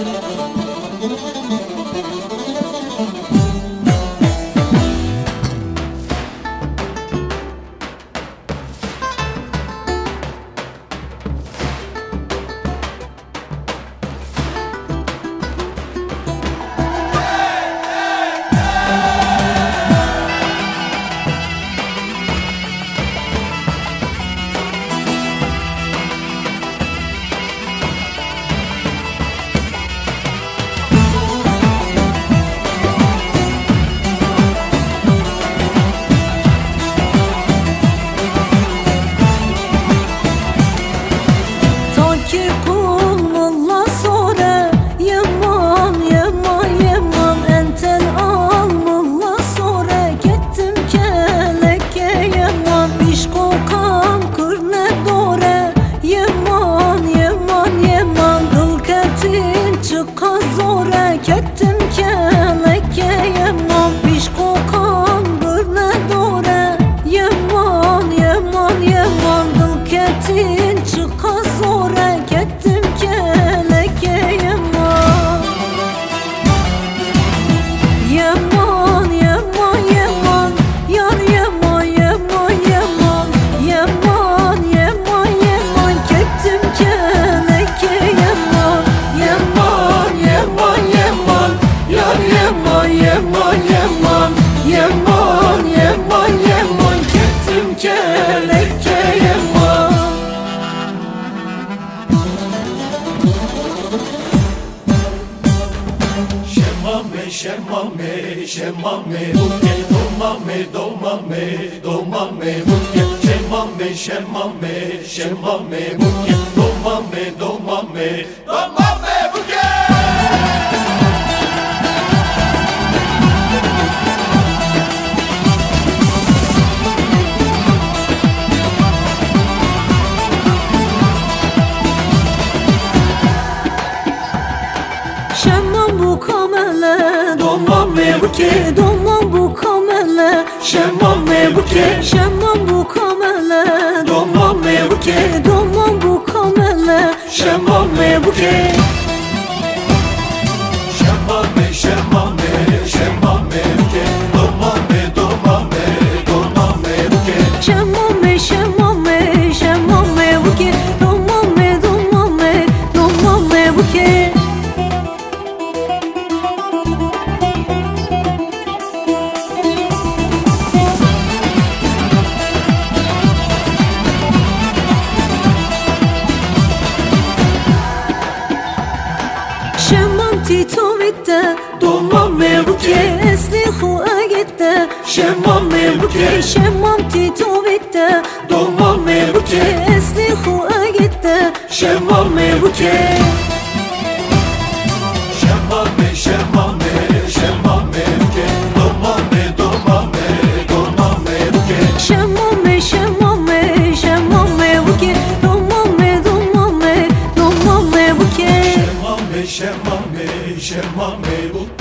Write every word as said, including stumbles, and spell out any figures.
Kettim keleke yaman, piş kokan bırne dore. Yaman, yaman, yaman, dıl ketin çıka zore. Kettim keleke yaman. Yaman, yaman, yaman, yar yaman, yaman, yaman. Yaman, yaman, yaman, kettim keleke yaman. Yaman, yaman, yaman, yar yaman, yaman, yaman. Yaman, yaman, yaman, kettim keleke yaman. Şemame, şemame, şemame, buke, domame, domame, domame, buke. Şemame, şemame, şemame, buke, domame, domame, domame, buke. Şemman bu kamele, Domame, buke, domman bu kamele. şemame, buke, Şemman bu kamele, domame, buke, domman bu kamele. şemame, buke. Şemame, şemame, şemame, buke, domame, domame, domame, buke. Şemame, şemame, şemame buke, domame, domame, domame buke. Şemam tito vitte, Domame, buke, esli hu agette. şemame, buke, Şemam tito vitte, domame, buke, esli hu agette. şemame, buke. Şemame, şemame, şemame, buke, domame, domame, domame, buke. Şemame, şemame, şemame buke, domame, domame, domame buke. Şemame, şemame, şemame, buke.